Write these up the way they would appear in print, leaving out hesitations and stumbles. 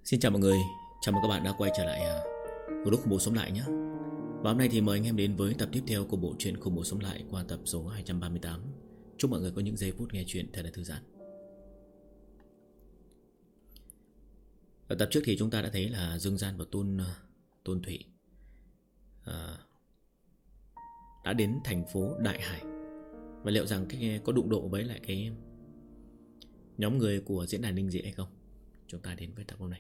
Xin chào mọi người, chào mừng các bạn đã quay trở lại lúc khủng bố sống lại nhé. Và hôm nay thì mời anh em đến với tập tiếp theo của bộ truyện khủng bố sống lại qua tập số 238. Chúc mọi người có những giây phút nghe chuyện thật là thư giãn. Ở tập trước thì chúng ta đã thấy là Dương Gian và Tôn Thụy đã đến thành phố Đại Hải. Và liệu rằng có đụng độ với lại cái nhóm người của diễn đàn Ninh Dị hay không? Chúng ta đến với tập hôm nay.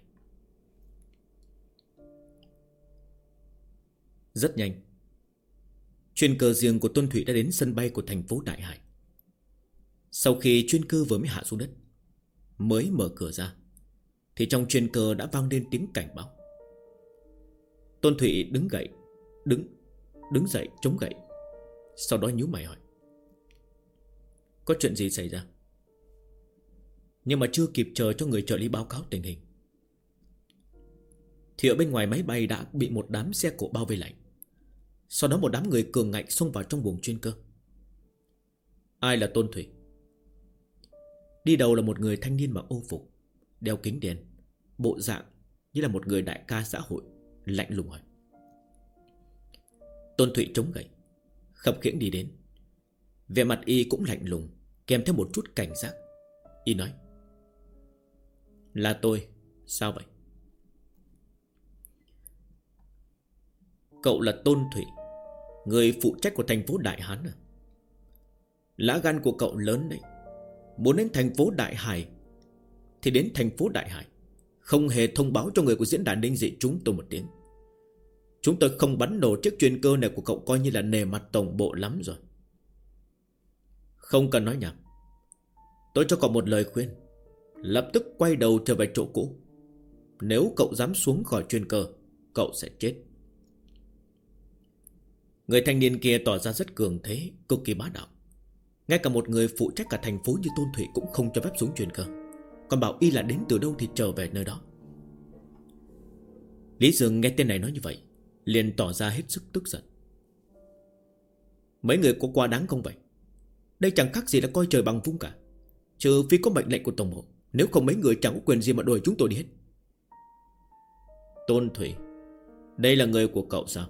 Rất nhanh, chuyên cơ riêng của Tôn Thụy đã đến sân bay của thành phố Đại Hải. Sau khi chuyên cơ vừa mới hạ xuống đất, mới mở cửa ra, thì trong chuyên cơ đã vang lên tiếng cảnh báo. Tôn Thụy đứng dậy chống gậy. Sau đó nhíu mày hỏi: có chuyện gì xảy ra? Nhưng mà chưa kịp chờ cho người trợ lý báo cáo tình hình, thì ở bên ngoài máy bay đã bị một đám xe cộ bao vây lại. Sau đó một đám người cường ngạnh xông vào trong buồng chuyên cơ. Ai là Tôn Thụy? Đi đầu là một người thanh niên mặc ô phục, đeo kính đen, bộ dạng như là một người đại ca xã hội, lạnh lùng hỏi. Tôn Thụy chống gậy, khập khiễng đi đến. Vẻ mặt y cũng lạnh lùng, kèm theo một chút cảnh giác. Y nói: là tôi, sao vậy? Cậu là Tôn Thụy, người phụ trách của thành phố Đại Hán à? Lá gan của cậu lớn đấy. Muốn đến thành phố Đại Hải thì đến thành phố Đại Hải, không hề thông báo cho người của diễn đàn Ninh Dị chúng tôi một tiếng. Chúng tôi không bắn nổ chiếc chuyên cơ này của cậu coi như là nề mặt tổng bộ lắm rồi. Không cần nói nhảm, tôi cho cậu một lời khuyên: lập tức quay đầu trở về chỗ cũ. Nếu cậu dám xuống khỏi chuyên cơ, cậu sẽ chết. Người thanh niên kia tỏ ra rất cường thế, cực kỳ bá đạo. Ngay cả một người phụ trách cả thành phố như Tôn Thụy cũng không cho phép xuống chuyên cơ, còn bảo y là đến từ đâu thì trở về nơi đó. Lý Dương nghe tên này nói như vậy, liền tỏ ra hết sức tức giận. Mấy người có quá đáng không vậy? Đây chẳng khác gì là coi trời bằng vung cả. Trừ phi có mệnh lệnh của tổng bộ, nếu không mấy người chẳng có quyền gì mà đuổi chúng tôi đi hết. Tôn Thụy, đây là người của cậu sao?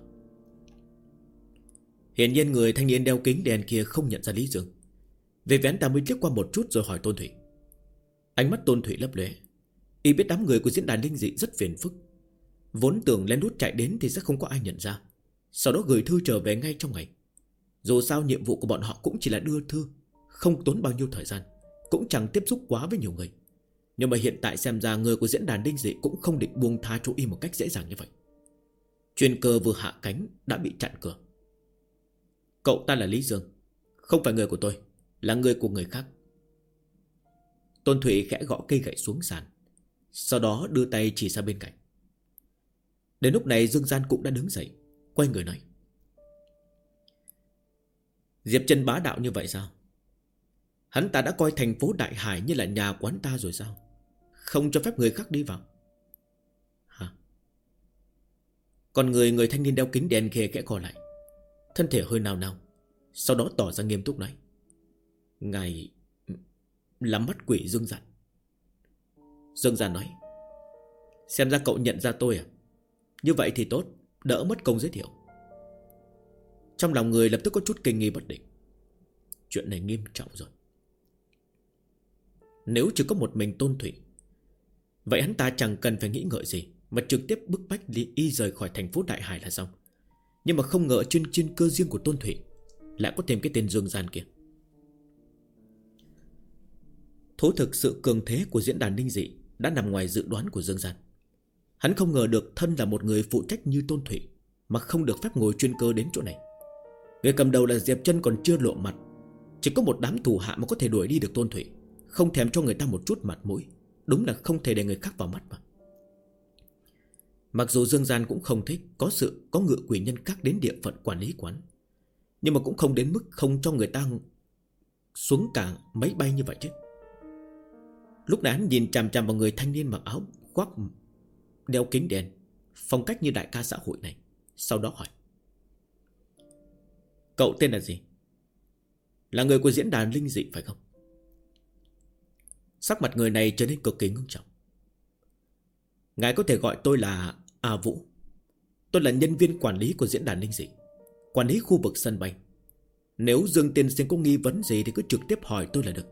Hiển nhiên người thanh niên đeo kính đen kia không nhận ra Lý Dương. Về vén ta mới liếc qua một chút rồi hỏi Tôn Thụy. Ánh mắt Tôn Thụy lấp lóe. Y biết đám người của diễn đàn Linh Dị rất phiền phức, vốn tưởng lén lút chạy đến thì sẽ không có ai nhận ra, sau đó gửi thư trở về ngay trong ngày. Dù sao nhiệm vụ của bọn họ cũng chỉ là đưa thư, không tốn bao nhiêu thời gian, cũng chẳng tiếp xúc quá với nhiều người. Nhưng mà hiện tại xem ra người của diễn đàn Linh Dị cũng không định buông tha cho Y một cách dễ dàng như vậy. Chuyên cơ vừa hạ cánh đã bị chặn cửa. Cậu ta là Lý Dương, không phải người của tôi, là người của người khác. Tôn Thụy khẽ gõ cây gậy xuống sàn, sau đó đưa tay chỉ sang bên cạnh. Đến lúc này Dương Gian cũng đã đứng dậy, quay người nói: Diệp Chân bá đạo như vậy sao? Hắn ta đã coi thành phố Đại Hải như là nhà quán ta rồi sao? Không cho phép người khác đi vào hả? Còn người thanh niên đeo kính đen kia khẽ co lại, thân thể hơi nao nao, sau đó tỏ ra nghiêm túc nói: Ngài là mắt quỷ Dương Gian. Dương Gian nói: xem ra cậu nhận ra tôi à? Như vậy thì tốt, đỡ mất công giới thiệu. Trong lòng người lập tức có chút kinh nghi bất định. Chuyện này nghiêm trọng rồi. Nếu chỉ có một mình Tôn Thụy, vậy hắn ta chẳng cần phải nghĩ ngợi gì mà trực tiếp bức bách Y rời khỏi thành phố Đại Hải là xong. Nhưng mà không ngờ chuyên cơ riêng của Tôn Thụy lại có thêm cái tên Dương Gian kia. Thú thực sự cường thế của diễn đàn Ninh Dị đã nằm ngoài dự đoán của Dương Gian. Hắn không ngờ được thân là một người phụ trách như Tôn Thụy mà không được phép ngồi chuyên cơ đến chỗ này. Người cầm đầu là Diệp Chân còn chưa lộ mặt, chỉ có một đám thủ hạ mà có thể đuổi đi được Tôn Thụy, không thèm cho người ta một chút mặt mũi. Đúng là không thể để người khác vào mắt mà. Mặc dù Dương Gian cũng không thích có ngự quỷ nhân khác đến địa phận quản lý quán, nhưng mà cũng không đến mức không cho người ta xuống cả máy bay như vậy chứ. Lúc này hắn nhìn chằm chằm vào người thanh niên mặc áo khoác đeo kính đen, phong cách như đại ca xã hội này, sau đó hỏi: Cậu tên là gì? Là người của diễn đàn Linh Dị phải không? Sắc mặt người này trở nên cực kỳ ngưng trọng. Ngài có thể gọi tôi là A Vũ. Tôi là nhân viên quản lý của diễn đàn linh dị, quản lý khu vực sân bay. Nếu Dương tiên sinh có nghi vấn gì thì cứ trực tiếp hỏi tôi là được.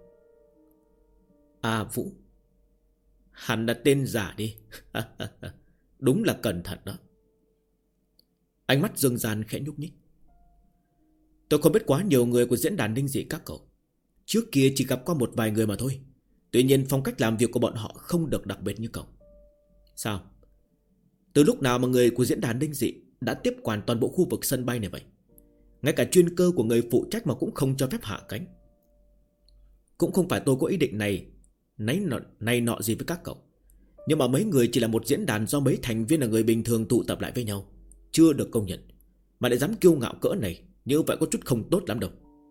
A Vũ, hẳn là tên giả đi. Đúng là cẩn thận đó. Ánh mắt Dương Gian khẽ nhúc nhích. Tôi không biết quá nhiều người của diễn đàn linh dị các cậu. Trước kia chỉ gặp qua một vài người mà thôi. Tuy nhiên phong cách làm việc của bọn họ không được đặc biệt như cậu. Sao? Từ lúc nào mà người của diễn đàn linh dị đã tiếp quản toàn bộ khu vực sân bay này vậy? Ngay cả chuyên cơ của người phụ trách mà cũng không cho phép hạ cánh. Cũng không phải tôi có ý định này nọ gì với các cậu. Nhưng mà mấy người chỉ là một diễn đàn do mấy thành viên là người bình thường tụ tập lại với nhau, chưa được công nhận, mà lại dám kiêu ngạo cỡ này, như vậy có chút không tốt lắm đâu.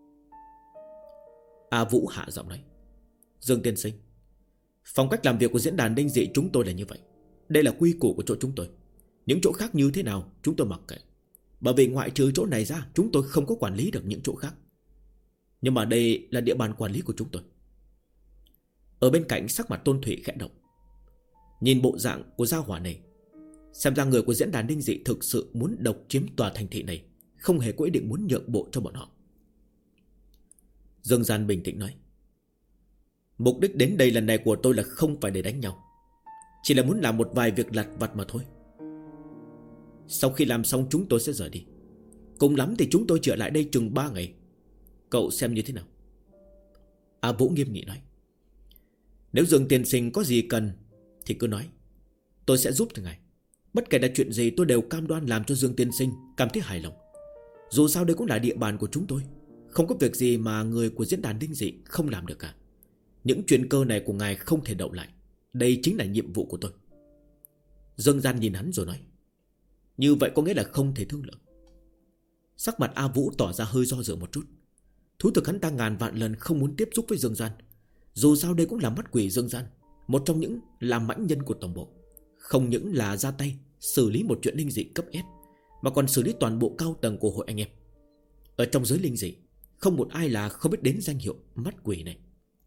A Vũ hạ giọng nói. Dương tiên sinh, phong cách làm việc của diễn đàn linh dị chúng tôi là như vậy. Đây là quy củ của chỗ chúng tôi. Những chỗ khác như thế nào chúng tôi mặc kệ, bởi vì ngoại trừ chỗ này ra chúng tôi không có quản lý được những chỗ khác. Nhưng mà đây là địa bàn quản lý của chúng tôi. Ở bên cạnh sắc mặt Tôn Thụy khẽ động. Nhìn bộ dạng của gia hỏa này, xem ra người của diễn đàn linh dị thực sự muốn độc chiếm tòa thành thị này, không hề có ý định muốn nhượng bộ cho bọn họ. Dương Gian bình tĩnh nói. Mục đích đến đây lần này của tôi là không phải để đánh nhau, chỉ là muốn làm một vài việc lặt vặt mà thôi. Sau khi làm xong chúng tôi sẽ rời đi. Cùng lắm thì chúng tôi trở lại đây chừng 3 ngày. Cậu xem như thế nào? A Vũ nghiêm nghị nói. Nếu Dương tiên sinh có gì cần thì cứ nói, tôi sẽ giúp thằng ngài. Bất kể là chuyện gì tôi đều cam đoan làm cho Dương tiên sinh cảm thấy hài lòng. Dù sao đây cũng là địa bàn của chúng tôi, không có việc gì mà người của diễn đàn linh dị không làm được cả. Những chuyện cơ này của ngài không thể đậu lại. Đây chính là nhiệm vụ của tôi. Dương Gian nhìn hắn rồi nói. Như vậy có nghĩa là không thể thương lượng. Sắc mặt A Vũ tỏ ra hơi do dự một chút. Thú thực hắn ta ngàn vạn lần không muốn tiếp xúc với Dương Gian. Dù sao đây cũng là mắt quỷ Dương Gian, một trong những làm mãnh nhân của tổng bộ. Không những là ra tay xử lý một chuyện linh dị cấp S, mà còn xử lý toàn bộ cao tầng của hội anh em. Ở trong giới linh dị, không một ai là không biết đến danh hiệu mắt quỷ này.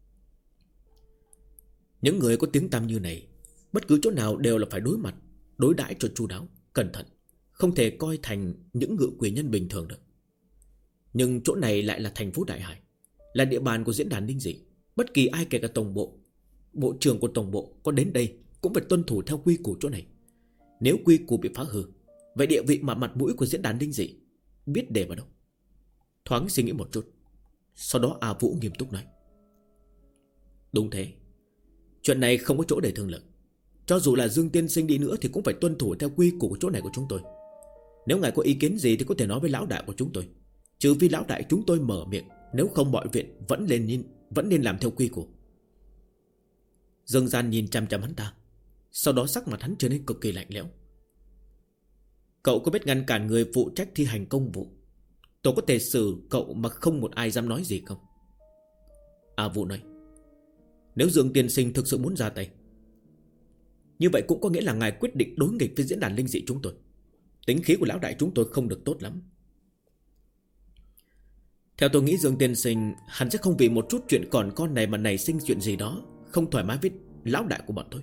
Những người có tiếng tăm như này, bất cứ chỗ nào đều là phải đối mặt, đối đãi cho chu đáo, cẩn thận, không thể coi thành những ngự quỷ nhân bình thường được. Nhưng chỗ này lại là thành phố Đại Hải, là địa bàn của diễn đàn linh dị. Bất kỳ ai kể cả tổng bộ, bộ trưởng của tổng bộ có đến đây cũng phải tuân thủ theo quy củ chỗ này. Nếu quy củ bị phá hư, vậy địa vị mà mặt mũi của diễn đàn linh dị biết để vào đâu? Thoáng suy nghĩ một chút, sau đó A Vũ nghiêm túc nói. Đúng thế, chuyện này không có chỗ để thương lượng. Cho dù là Dương tiên sinh đi nữa thì cũng phải tuân thủ theo quy củ của chỗ này của chúng tôi. Nếu ngài có ý kiến gì thì có thể nói với lão đại của chúng tôi, trừ phi lão đại chúng tôi mở miệng. Nếu không mọi việc vẫn nên làm theo quy củ. Dương Gian nhìn chằm chằm hắn ta, sau đó sắc mặt hắn trở nên cực kỳ lạnh lẽo. Cậu có biết ngăn cản người phụ trách thi hành công vụ, tôi có thể xử cậu mà không một ai dám nói gì không? A Vũ nói. Nếu Dương tiên sinh thực sự muốn ra tay, như vậy cũng có nghĩa là ngài quyết định đối nghịch với diễn đàn linh dị chúng tôi. Tính khí của lão đại chúng tôi không được tốt lắm. Theo tôi nghĩ Dương tiên sinh hắn sẽ không vì một chút chuyện còn con này mà nảy sinh chuyện gì đó không thoải mái với lão đại của bọn tôi.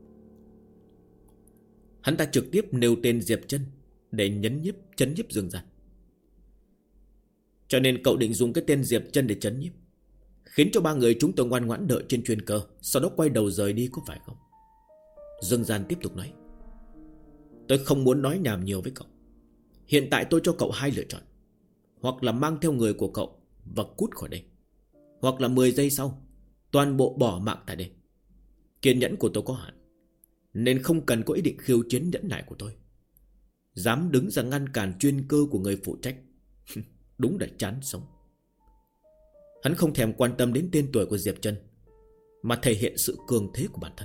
Hắn ta trực tiếp nêu tên Diệp Chân để chấn nhiếp Dương Gian. Cho nên cậu định dùng cái tên Diệp Chân để chấn nhiếp, khiến cho 3 người chúng tôi ngoan ngoãn đợi trên chuyên cơ, sau đó quay đầu rời đi có phải không? Dương Gian tiếp tục nói. Tôi không muốn nói nhảm nhiều với cậu. Hiện tại tôi cho cậu 2 lựa chọn. Hoặc là mang theo người của cậu và cút khỏi đây, hoặc là 10 giây sau toàn bộ bỏ mạng tại đây. Kiên nhẫn của tôi có hạn, nên không cần có ý định khiêu chiến nhẫn nại của tôi. Dám đứng ra ngăn cản chuyên cơ của người phụ trách, đúng là chán sống. Hắn không thèm quan tâm đến tên tuổi của Diệp Chân, mà thể hiện sự cường thế của bản thân.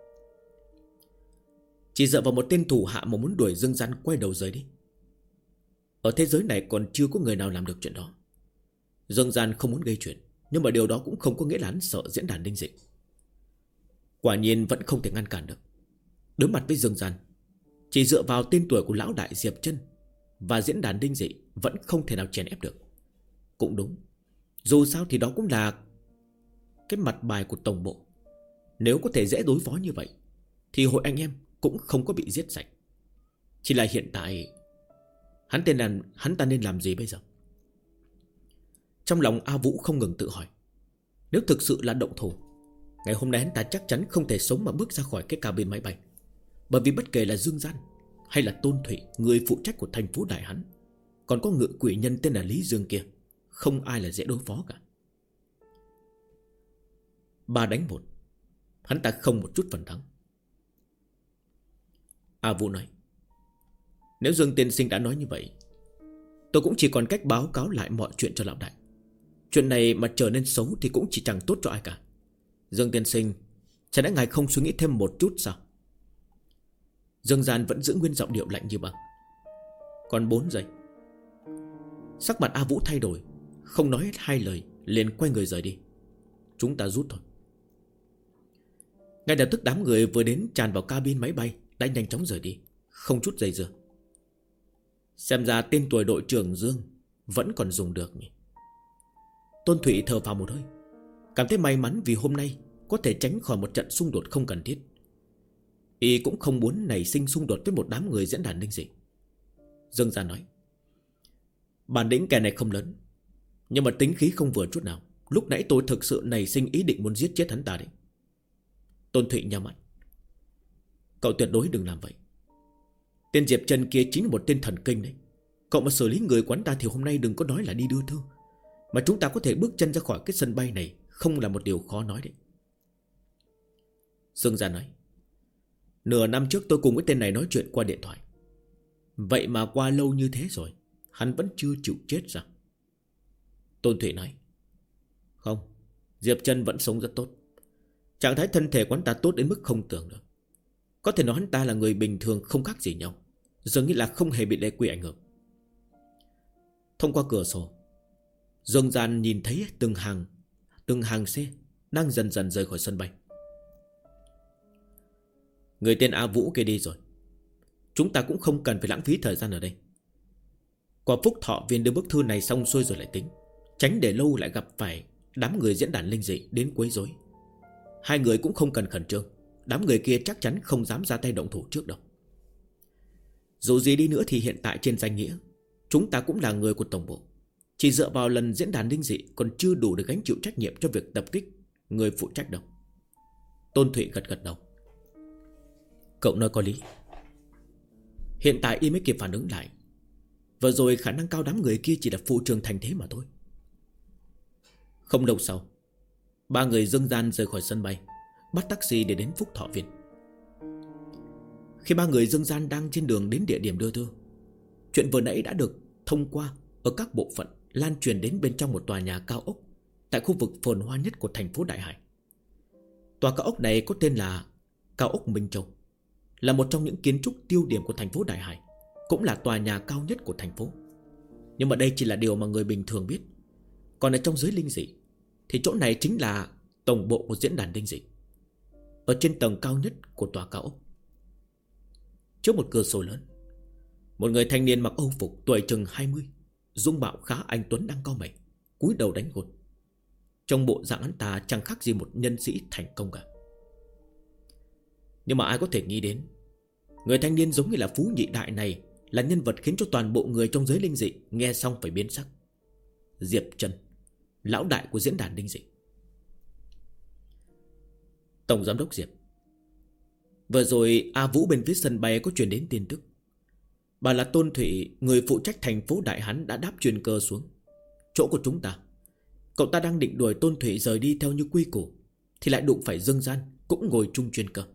Chỉ dựa vào một tên thủ hạ mà muốn đuổi Dương Gian quay đầu rời đi. Ở thế giới này còn chưa có người nào làm được chuyện đó. Dương Gian không muốn gây chuyện, nhưng mà điều đó cũng không có nghĩa là hắn sợ diễn đàn linh dị. Quả nhiên vẫn không thể ngăn cản được. Đối mặt với Dương Gian, chỉ dựa vào tên tuổi của lão đại Diệp Chân và diễn đàn linh dị vẫn không thể nào chèn ép được. Cũng đúng, dù sao thì đó cũng là cái mặt bài của tổng bộ. Nếu có thể dễ đối phó như vậy thì hội anh em cũng không có bị giết sạch. Chỉ là hiện tại hắn ta nên làm gì bây giờ? Trong lòng A Vũ không ngừng tự hỏi. Nếu thực sự là động thủ, ngày hôm nay hắn ta chắc chắn không thể sống mà bước ra khỏi cái cabin máy bay. Bởi vì bất kể là Dương Gian hay là Tôn Thụy, người phụ trách của thành phố Đại Hán, còn có ngự quỷ nhân tên là Lý Dương kia, không ai là dễ đối phó cả. 3 đánh 1, hắn ta không một chút phần thắng. A Vũ nói, nếu Dương tiên sinh đã nói như vậy, tôi cũng chỉ còn cách báo cáo lại mọi chuyện cho lão đại. Chuyện này mà trở nên xấu thì cũng chỉ chẳng tốt cho ai cả. Dương tiên sinh, chẳng lẽ ngài không suy nghĩ thêm một chút sao? Dương Gian vẫn giữ nguyên giọng điệu lạnh như băng. Còn 4 giây. Sắc mặt A Vũ thay đổi, không nói hết 2 lời, liền quay người rời đi. Chúng ta rút thôi. Ngay lập tức đám người vừa đến tràn vào cabin máy bay đã nhanh chóng rời đi, không chút dây dưa. Xem ra tên tuổi đội trưởng Dương vẫn còn dùng được nhỉ. Tôn Thụy thở phào một hơi, cảm thấy may mắn vì hôm nay có thể tránh khỏi một trận xung đột không cần thiết. Y cũng không muốn nảy sinh xung đột với một đám người diễn đàn linh dị. Dương Gia nói, bản lĩnh kẻ này không lớn, nhưng mà tính khí không vừa chút nào. Lúc nãy tôi thực sự nảy sinh ý định muốn giết chết hắn ta đấy. Tôn Thụy nhắm mắt. Cậu tuyệt đối đừng làm vậy. Tên Diệp Trần kia chính là một tên thần kinh đấy. Cậu mà xử lý người quán ta thì hôm nay đừng có nói là đi đưa thư, mà chúng ta có thể bước chân ra khỏi cái sân bay này không là một điều khó nói đấy. Dương Gia nói, nửa năm trước tôi cùng với tên này nói chuyện qua điện thoại. Vậy mà qua lâu như thế rồi, hắn vẫn chưa chịu chết sao? Tôn Thụy nói, không, Diệp Trần vẫn sống rất tốt. Trạng thái thân thể của hắn ta tốt đến mức không tưởng được. Có thể nói hắn ta là người bình thường không khác gì nhau, dường như là không hề bị lệ quỷ ảnh hưởng. Thông qua cửa sổ, Dương Gian nhìn thấy từng hàng xe đang dần dần rời khỏi sân bay. Người tên A Vũ kia đi rồi, chúng ta cũng không cần phải lãng phí thời gian ở đây. Quả phúc thọ viên đưa bức thư này xong xuôi rồi lại tính, tránh để lâu lại gặp phải đám người diễn đàn linh dị đến quấy rối. 2 người cũng không cần khẩn trương, đám người kia chắc chắn không dám ra tay động thủ trước đâu. Dù gì đi nữa thì hiện tại trên danh nghĩa chúng ta cũng là người của tổng bộ. Chỉ dựa vào lần diễn đàn linh dị còn chưa đủ để gánh chịu trách nhiệm cho việc tập kích người phụ trách đâu. Tôn Thụy gật gật đầu. Cậu nói có lý. Hiện tại y mới kịp phản ứng lại, vừa rồi khả năng cao đám người kia chỉ là phụ trường thành thế mà thôi. Không lâu sau, 3 người Dương Gian rời khỏi sân bay, bắt taxi để đến Phúc Thọ Viên. Khi 3 người Dương Gian đang trên đường đến địa điểm đưa thư, chuyện vừa nãy đã được thông qua ở các bộ phận, lan truyền đến bên trong một tòa nhà cao ốc tại khu vực phồn hoa nhất của thành phố Đại Hải. Tòa cao ốc này có tên là Cao ốc Minh Châu, là một trong những kiến trúc tiêu điểm của thành phố Đại Hải, cũng là tòa nhà cao nhất của thành phố. Nhưng mà đây chỉ là điều mà người bình thường biết. Còn ở trong giới linh dị thì chỗ này chính là tổng bộ của diễn đàn linh dị, ở trên tầng cao nhất của tòa cao ốc. Trước một cửa sổ lớn, một người thanh niên mặc âu phục tuổi chừng 20, dung mạo khá anh tuấn đang cau mày, cúi đầu đánh hồn. Trong bộ dạng hắn ta chẳng khác gì một nhân sĩ thành công cả. Nhưng mà ai có thể nghĩ đến, người thanh niên giống như là phú nhị đại này là nhân vật khiến cho toàn bộ người trong giới linh dị nghe xong phải biến sắc. Diệp Trần, lão đại của diễn đàn linh dị. Tổng giám đốc Diệp, vừa rồi A Vũ bên phía sân bay có truyền đến tin tức. Bà là Tôn Thụy, người phụ trách thành phố Đại Hán đã đáp chuyên cơ xuống chỗ của chúng ta. Cậu ta đang định đuổi Tôn Thụy rời đi theo như quy củ, thì lại đụng phải Dương Gian cũng ngồi chung chuyên cơ.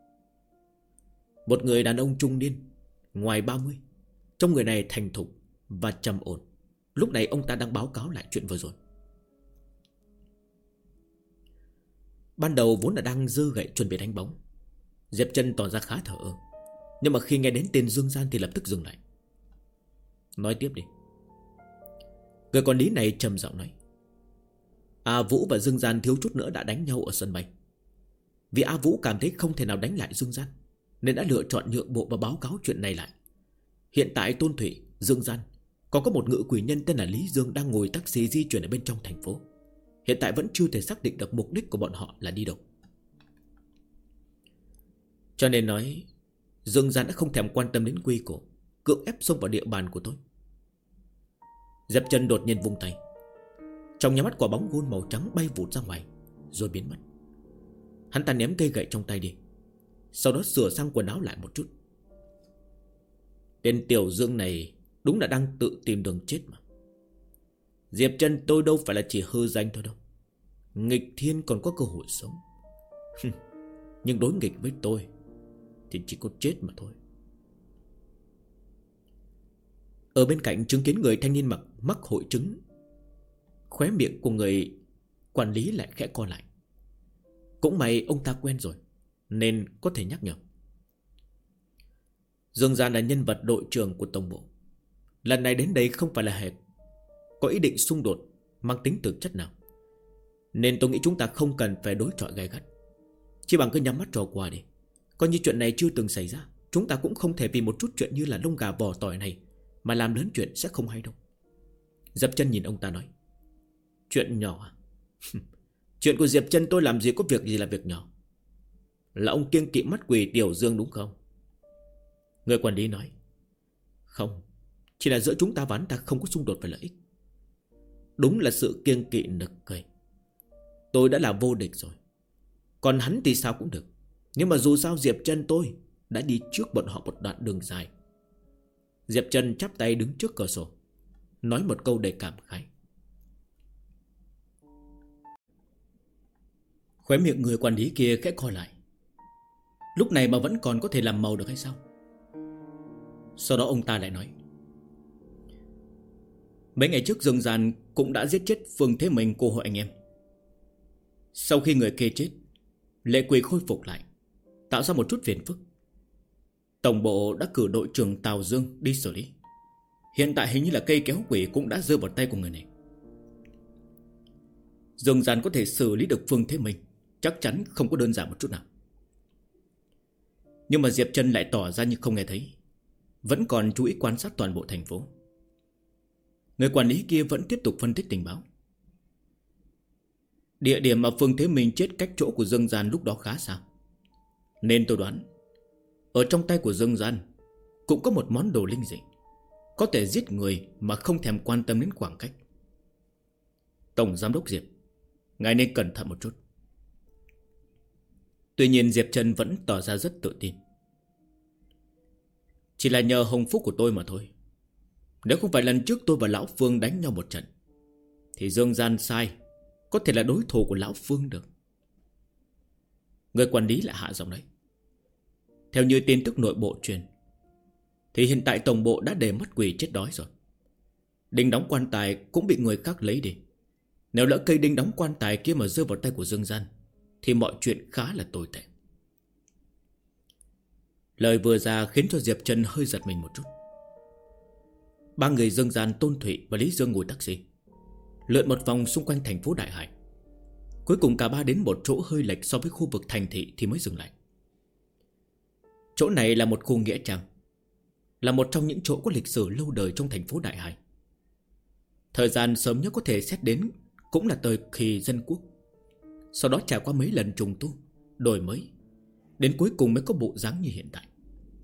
Một người đàn ông trung niên, ngoài 30, trong người này thành thục và trầm ổn. Lúc này ông ta đang báo cáo lại chuyện vừa rồi. Ban đầu vốn là đang giơ gậy chuẩn bị đánh bóng, Diệp Trần tỏ ra khá thờ ơ, nhưng mà khi nghe đến tên Dương Gian thì lập tức dừng lại. Nói tiếp đi. Người quản lý này trầm giọng nói, A Vũ và Dương Gian thiếu chút nữa đã đánh nhau ở sân bay. Vì A Vũ cảm thấy không thể nào đánh lại Dương Gian, nên đã lựa chọn nhượng bộ và báo cáo chuyện này lại. Hiện tại Tôn Thụy, Dương Gian, còn có một ngự quỷ nhân tên là Lý Dương đang ngồi taxi di chuyển ở bên trong thành phố. Hiện tại vẫn chưa thể xác định được mục đích của bọn họ là đi đâu. Cho nên nói, Dương Gian đã không thèm quan tâm đến quy củ, cưỡng ép xông vào địa bàn của tôi. Diệp Trần đột nhiên vung tay. Trong nháy mắt quả bóng gôn màu trắng bay vụt ra ngoài, rồi biến mất. Hắn ta ném cây gậy trong tay đi, sau đó sửa sang quần áo lại một chút. Tên Tiểu Dương này đúng là đang tự tìm đường chết mà. Diệp Trần tôi đâu phải là chỉ hư danh thôi đâu. Nghịch thiên còn có cơ hội sống. Nhưng đối nghịch với tôi thì chỉ có chết mà thôi. Ở bên cạnh chứng kiến người thanh niên mắc hội chứng, khóe miệng của người quản lý lại khẽ co lại. Cũng may ông ta quen rồi nên có thể nhắc nhở. Dương Gian là nhân vật đội trưởng của tổng bộ. Lần này đến đây không phải là hệ có ý định xung đột mang tính thực chất nào, nên tôi nghĩ chúng ta không cần phải đối chọi gay gắt. Chỉ bằng cứ nhắm mắt trò qua đi, coi như chuyện này chưa từng xảy ra. Chúng ta cũng không thể vì một chút chuyện như là lông gà vỏ tỏi này mà làm lớn chuyện sẽ không hay đâu. Diệp Trần nhìn ông ta nói. Chuyện nhỏ à? Chuyện của Diệp Trần tôi làm gì có việc gì là việc nhỏ. Là ông kiêng kỵ mắt quỷ Tiểu Dương đúng không? Người quản lý nói. Không, chỉ là giữa chúng ta và hắn ta không có xung đột về lợi ích. Đúng là sự kiêng kỵ nực cười. Tôi đã là vô địch rồi, còn hắn thì sao cũng được. Nhưng mà dù sao Diệp Trần tôi đã đi trước bọn họ một đoạn đường dài. Diệp Trần chắp tay đứng trước cửa sổ, nói một câu đầy cảm khái. Khóe miệng người quản lý kia khẽ co lại. Lúc này mà vẫn còn có thể làm màu được hay sao? Sau đó ông ta lại nói. Mấy ngày trước Dương Gian cũng đã giết chết Phương Thế Minh cô hội anh em. Sau khi người kia chết, lệ quỷ khôi phục lại, tạo ra một chút phiền phức. Tổng bộ đã cử đội trưởng Tào Dương đi xử lý. Hiện tại hình như là cây kéo quỷ cũng đã rơi vào tay của người này. Dương Gian có thể xử lý được Phương Thế Minh chắc chắn không có đơn giản một chút nào. Nhưng mà Diệp Trần lại tỏ ra như không nghe thấy, vẫn còn chú ý quan sát toàn bộ thành phố. Người quản lý kia vẫn tiếp tục phân tích tình báo. Địa điểm mà Phương Thế Minh chết cách chỗ của Dương Gian lúc đó khá xa, nên tôi đoán ở trong tay của Dương Gian cũng có một món đồ linh dị, có thể giết người mà không thèm quan tâm đến khoảng cách. Tổng giám đốc Diệp, ngài nên cẩn thận một chút. Tuy nhiên Diệp Trần vẫn tỏ ra rất tự tin. Chỉ là nhờ hồng phúc của tôi mà thôi. Nếu không phải lần trước tôi và Lão Phương đánh nhau một trận thì Dương Gian sai có thể là đối thủ của Lão Phương được. Người quản lý lại hạ giọng đấy. Theo như tin tức nội bộ truyền thì hiện tại tổng bộ đã để mất quỷ chết đói rồi. Đinh đóng quan tài cũng bị người khác lấy đi. Nếu lỡ cây đinh đóng quan tài kia mà rơi vào tay của Dương Gian thì mọi chuyện khá là tồi tệ. Lời vừa ra khiến cho Diệp Trần hơi giật mình một chút. Ba người Dương Gian, Tôn Thụy và Lý Dương ngồi taxi lượn một vòng xung quanh thành phố Đại Hải. Cuối cùng cả ba đến một chỗ hơi lệch so với khu vực thành thị thì mới dừng lại. Chỗ này là một khu nghĩa trang, là một trong những chỗ có lịch sử lâu đời trong thành phố Đại Hải. Thời gian sớm nhất có thể xét đến cũng là thời kỳ dân quốc, sau đó trải qua mấy lần trùng tu, đổi mới, đến cuối cùng mới có bộ dáng như hiện tại.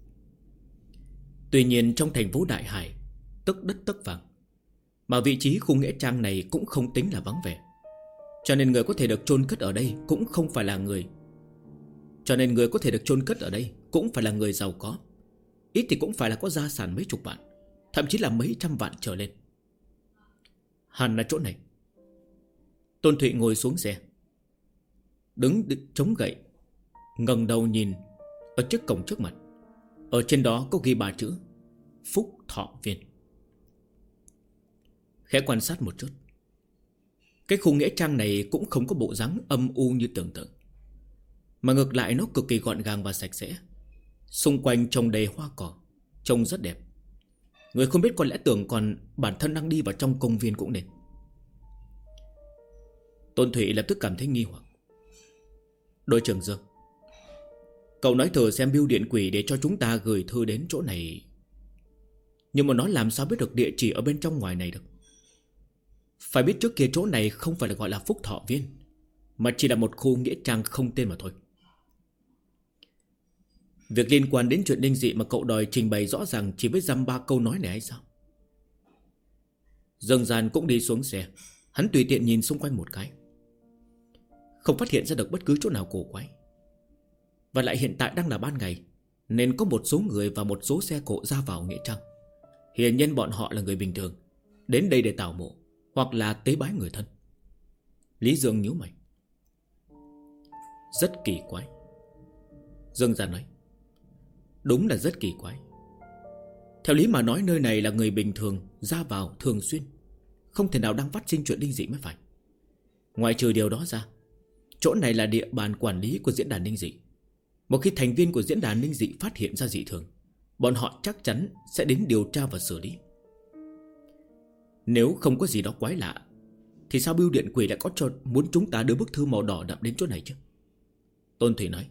Tuy nhiên trong thành phố Đại Hải tấc đất tấc vàng, mà vị trí khu nghĩa trang này cũng không tính là vắng vẻ, cho nên người có thể được chôn cất ở đây cũng không phải là người. Cho nên người có thể được chôn cất ở đây cũng phải là người giàu có, ít thì cũng phải là có gia sản mấy chục vạn, thậm chí là mấy trăm vạn trở lên. Hẳn là chỗ này. Tôn Thụy ngồi xuống xe, đứng chống gậy, ngẩng đầu nhìn ở trước cổng trước mặt. Ở trên đó có ghi 3 chữ Phúc Thọ Viên. Khẽ quan sát một chút, cái khu nghĩa trang này cũng không có bộ dáng âm u như tưởng tượng, mà ngược lại nó cực kỳ gọn gàng và sạch sẽ. Xung quanh trồng đầy hoa cỏ, trông rất đẹp. Người không biết có lẽ tưởng còn bản thân đang đi vào trong công viên cũng nên. Tôn Thụy lập tức cảm thấy nghi hoặc. Đội trưởng Dương, cậu nói thử xem bưu điện quỷ để cho chúng ta gửi thư đến chỗ này, nhưng mà nó làm sao biết được địa chỉ ở bên trong ngoài này được. Phải biết trước kia chỗ này không phải là gọi là Phúc Thọ Viên, mà chỉ là một khu nghĩa trang không tên mà thôi. Việc liên quan đến chuyện linh dị mà cậu đòi trình bày rõ ràng chỉ với dăm ba câu nói này hay sao? Dương Gian cũng đi xuống xe. Hắn tùy tiện nhìn xung quanh một cái, không phát hiện ra được bất cứ chỗ nào cổ quái. Và lại hiện tại đang là ban ngày, nên có một số người và một số xe cộ ra vào nghĩa trang. Hiển nhiên bọn họ là người bình thường, đến đây để tảo mộ hoặc là tế bái người thân. Lý Dương nhíu mày. Rất kỳ quái. Dương Gian nói. Đúng là rất kỳ quái. Theo lý mà nói nơi này là người bình thường ra vào thường xuyên, không thể nào đang phát sinh chuyện linh dị mới phải. Ngoài trừ điều đó ra, chỗ này là địa bàn quản lý của diễn đàn linh dị. Một khi thành viên của diễn đàn linh dị phát hiện ra dị thường, bọn họ chắc chắn sẽ đến điều tra và xử lý. Nếu không có gì đó quái lạ, thì sao bưu điện quỷ lại có cho muốn chúng ta đưa bức thư màu đỏ đậm đến chỗ này chứ? Tôn Thủy nói.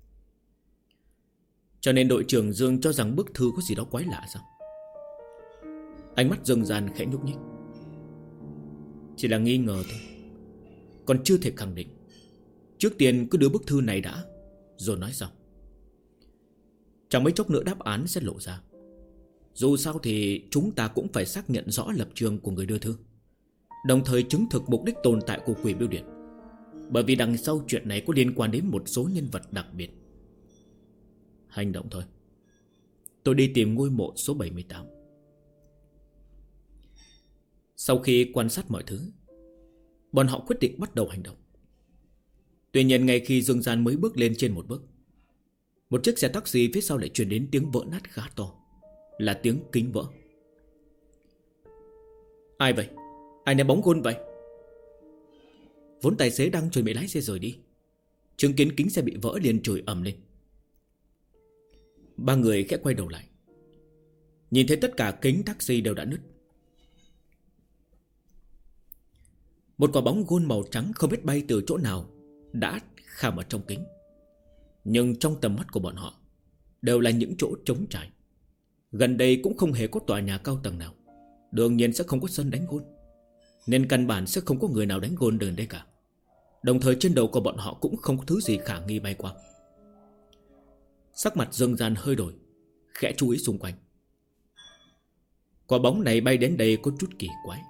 Cho nên đội trưởng Dương cho rằng bức thư có gì đó quái lạ sao? Ánh mắt Dương Gian khẽ nhúc nhích. Chỉ là nghi ngờ thôi, còn chưa thể khẳng định. Trước tiên cứ đưa bức thư này đã, rồi nói sau. Chẳng mấy chốc nữa đáp án sẽ lộ ra. Dù sao thì chúng ta cũng phải xác nhận rõ lập trường của người đưa thư, đồng thời chứng thực mục đích tồn tại của quỷ bưu điện. Bởi vì đằng sau chuyện này có liên quan đến một số nhân vật đặc biệt. Hành động thôi. Tôi đi tìm ngôi mộ số 78. Sau khi quan sát mọi thứ, bọn họ quyết định bắt đầu hành động. Tuy nhiên ngay khi Dương Gian mới bước lên trên một bước, một chiếc xe taxi phía sau lại truyền đến tiếng vỡ nát khá to, là tiếng kính vỡ. Ai vậy? Ai ném bóng gôn vậy? Vốn tài xế đang chuẩn bị lái xe rời đi, chứng kiến kính xe bị vỡ liền chửi ầm lên. Ba người khẽ quay đầu lại, nhìn thấy tất cả kính taxi đều đã nứt. Một quả bóng gôn màu trắng không biết bay từ chỗ nào đã khảm ở trong kính. Nhưng trong tầm mắt của bọn họ đều là những chỗ trống trải. Gần đây cũng không hề có tòa nhà cao tầng nào, đương nhiên sẽ không có sân đánh gôn, nên căn bản sẽ không có người nào đánh gôn đến đây cả. Đồng thời trên đầu của bọn họ cũng không có thứ gì khả nghi bay qua. Sắc mặt Dương Gian hơi đổi, khẽ chú ý xung quanh. Quả bóng này bay đến đây có chút kỳ quái.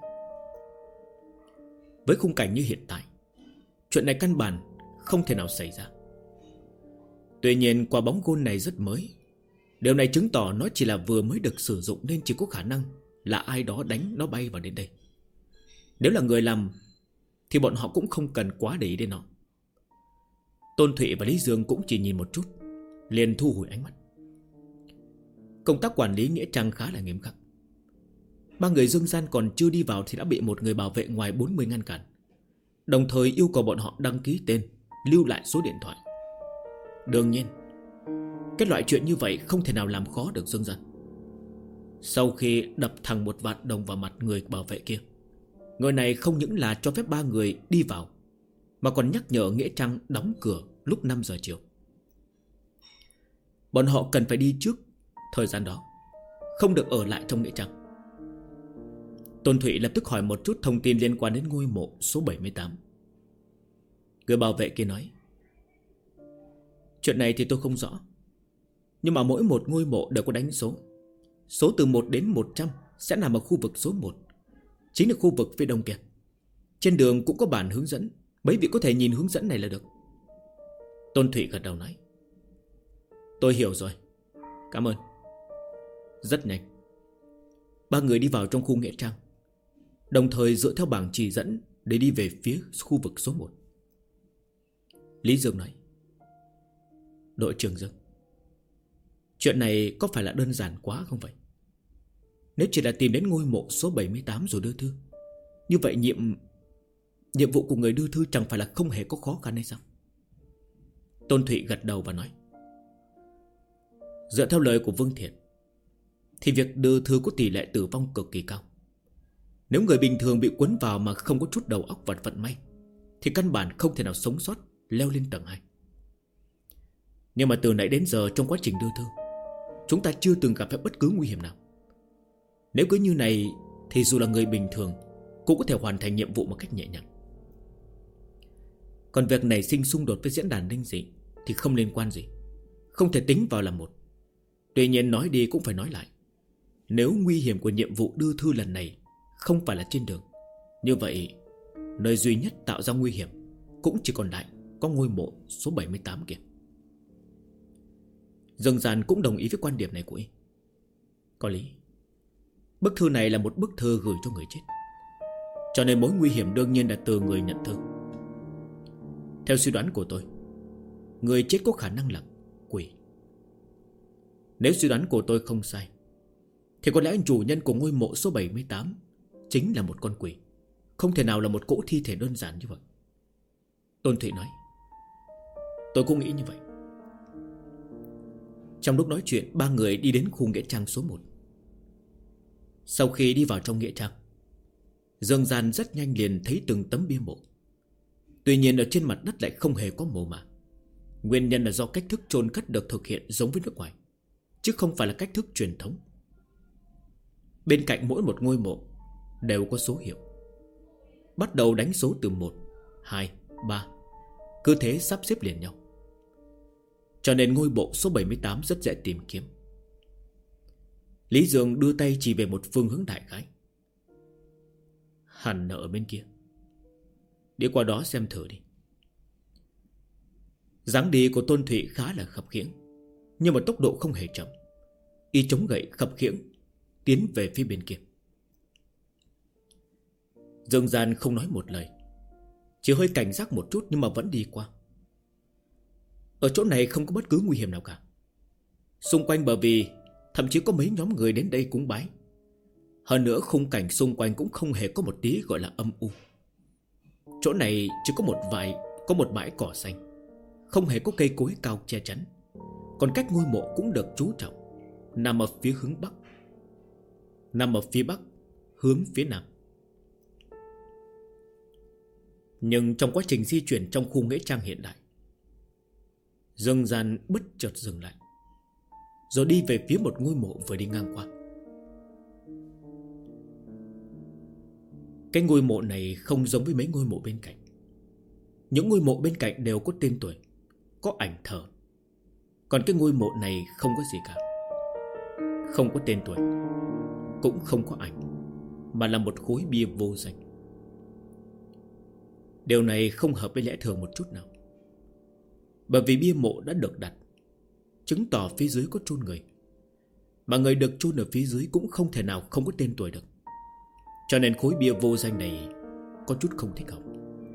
Với khung cảnh như hiện tại, chuyện này căn bản không thể nào xảy ra. Tuy nhiên quả bóng gôn này rất mới. Điều này chứng tỏ nó chỉ là vừa mới được sử dụng, nên chỉ có khả năng là ai đó đánh nó bay vào đến đây. Nếu là người làm thì bọn họ cũng không cần quá để ý đến nó. Tôn Thụy và Lý Dương cũng chỉ nhìn một chút, liền thu hồi ánh mắt. Công tác quản lý nghĩa trang khá là nghiêm khắc. Ba người Dương Gian còn chưa đi vào thì đã bị một người bảo vệ ngoài 40 ngăn cản, đồng thời yêu cầu bọn họ đăng ký tên, lưu lại số điện thoại. Đương nhiên, cái loại chuyện như vậy không thể nào làm khó được Dương Gian. Sau khi đập thẳng một vạt đồng vào mặt người bảo vệ kia, người này không những là cho phép ba người đi vào, mà còn nhắc nhở nghĩa trang đóng cửa lúc 5 giờ chiều. Bọn họ cần phải đi trước thời gian đó, không được ở lại trong nghĩa trang. Tôn Thụy lập tức hỏi một chút thông tin liên quan đến ngôi mộ số 78. Người bảo vệ kia nói: chuyện này thì tôi không rõ, nhưng mà mỗi một ngôi mộ đều có đánh số. Số từ 1 đến 100 sẽ nằm ở khu vực số 1, chính là khu vực phía đông kia. Trên đường cũng có bản hướng dẫn, mấy vị có thể nhìn hướng dẫn này là được. Tôn Thụy gật đầu nói: tôi hiểu rồi, cảm ơn. Rất nhanh, ba người đi vào trong khu nghĩa trang, đồng thời dựa theo bảng chỉ dẫn để đi về phía khu vực số 1. Lý Dương nói: đội trưởng Dương, chuyện này có phải là đơn giản quá không vậy? Nếu chỉ là tìm đến ngôi mộ số 78 rồi đưa thư, như vậy nhiệm vụ của người đưa thư chẳng phải là không hề có khó khăn hay sao? Tôn Thụy gật đầu và nói: dựa theo lời của Vương Thiện thì việc đưa thư có tỷ lệ tử vong cực kỳ cao. Nếu người bình thường bị cuốn vào mà không có chút đầu óc và vận may thì căn bản không thể nào sống sót leo lên tầng 2. Nhưng mà từ nãy đến giờ trong quá trình đưa thư, chúng ta chưa từng gặp phải bất cứ nguy hiểm nào. Nếu cứ như này thì dù là người bình thường cũng có thể hoàn thành nhiệm vụ một cách nhẹ nhàng. Còn việc nảy sinh xung đột với diễn đàn linh dị thì không liên quan gì, không thể tính vào là một. Tuy nhiên nói đi cũng phải nói lại. Nếu nguy hiểm của nhiệm vụ đưa thư lần này không phải là trên đường, như vậy nơi duy nhất tạo ra nguy hiểm cũng chỉ còn lại có ngôi mộ số 78 kìa. Dương Gian cũng đồng ý với quan điểm này của y. Có lý. Bức thư này là một bức thư gửi cho người chết, cho nên mối nguy hiểm đương nhiên là từ người nhận thư. Theo suy đoán của tôi, người chết có khả năng là quỷ. Nếu suy đoán của tôi không sai, thì có lẽ chủ nhân của ngôi mộ số 78 chính là một con quỷ, không thể nào là một cỗ thi thể đơn giản như vậy. Tôn Thụy nói. Tôi cũng nghĩ như vậy. Trong lúc nói chuyện, ba người đi đến khu nghĩa trang số 1. Sau khi đi vào trong nghĩa trang, Dương Gian rất nhanh liền thấy từng tấm bia mộ. Tuy nhiên ở trên mặt đất lại không hề có mồ mả. Nguyên nhân là do cách thức chôn cất được thực hiện giống với nước ngoài, chứ không phải là cách thức truyền thống. Bên cạnh mỗi một ngôi mộ đều có số hiệu, bắt đầu đánh số từ 1, 2, 3, cứ thế sắp xếp liền nhau. Cho nên ngôi mộ số 78 rất dễ tìm kiếm. Lý Dương đưa tay chỉ về một phương hướng đại khái. Hẳn ở bên kia, đi qua đó xem thử đi. Dáng đi của Tôn Thụy khá là khập khiễng, nhưng mà tốc độ không hề chậm. Y chống gậy khập khiễng tiến về phía bên kia. Dương Gian không nói một lời, chỉ hơi cảnh giác một chút nhưng mà vẫn đi qua. Ở chỗ này không có bất cứ nguy hiểm nào cả. Xung quanh bờ vì thậm chí có mấy nhóm người đến đây cúng bái. Hơn nữa khung cảnh xung quanh cũng không hề có một tí gọi là âm u. Chỗ này chỉ có một bãi cỏ xanh, không hề có cây cối cao che chắn. Còn cách ngôi mộ cũng được chú trọng, nằm ở phía hướng bắc, nằm ở phía bắc hướng phía nam. Nhưng trong quá trình di chuyển trong khu nghĩa trang hiện đại, Dương Gian bất chợt dừng lại, rồi đi về phía một ngôi mộ vừa đi ngang qua. Cái ngôi mộ này không giống với mấy ngôi mộ bên cạnh. Những ngôi mộ bên cạnh đều có tên tuổi, có ảnh thờ. Còn cái ngôi mộ này không có gì cả. Không có tên tuổi, cũng không có ảnh, mà là một khối bia vô danh. Điều này không hợp với lẽ thường một chút nào. Bởi vì bia mộ đã được đặt, chứng tỏ phía dưới có chôn người, mà người được chôn ở phía dưới cũng không thể nào không có tên tuổi được. Cho nên khối bia vô danh này có chút không thích hợp.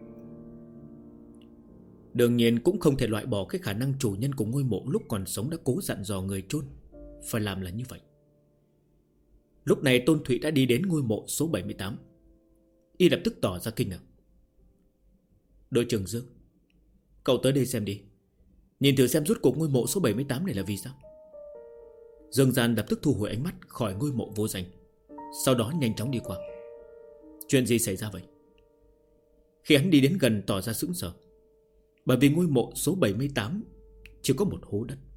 Đương nhiên cũng không thể loại bỏ cái khả năng chủ nhân của ngôi mộ lúc còn sống đã cố dặn dò người chôn phải làm là như vậy. Lúc này Tôn Thụy đã đi đến ngôi mộ số 78. Y lập tức tỏ ra kinh ngạc. Đội trưởng Dương, cậu tới đây xem đi, nhìn thử xem rốt cuộc ngôi mộ số 78 này là vì sao. Dương Gian lập tức thu hồi ánh mắt khỏi ngôi mộ vô danh, sau đó nhanh chóng đi qua. Chuyện gì xảy ra vậy? Khi hắn đi đến gần tỏ ra sững sờ, bởi vì ngôi mộ số 78 chỉ có một hố đất.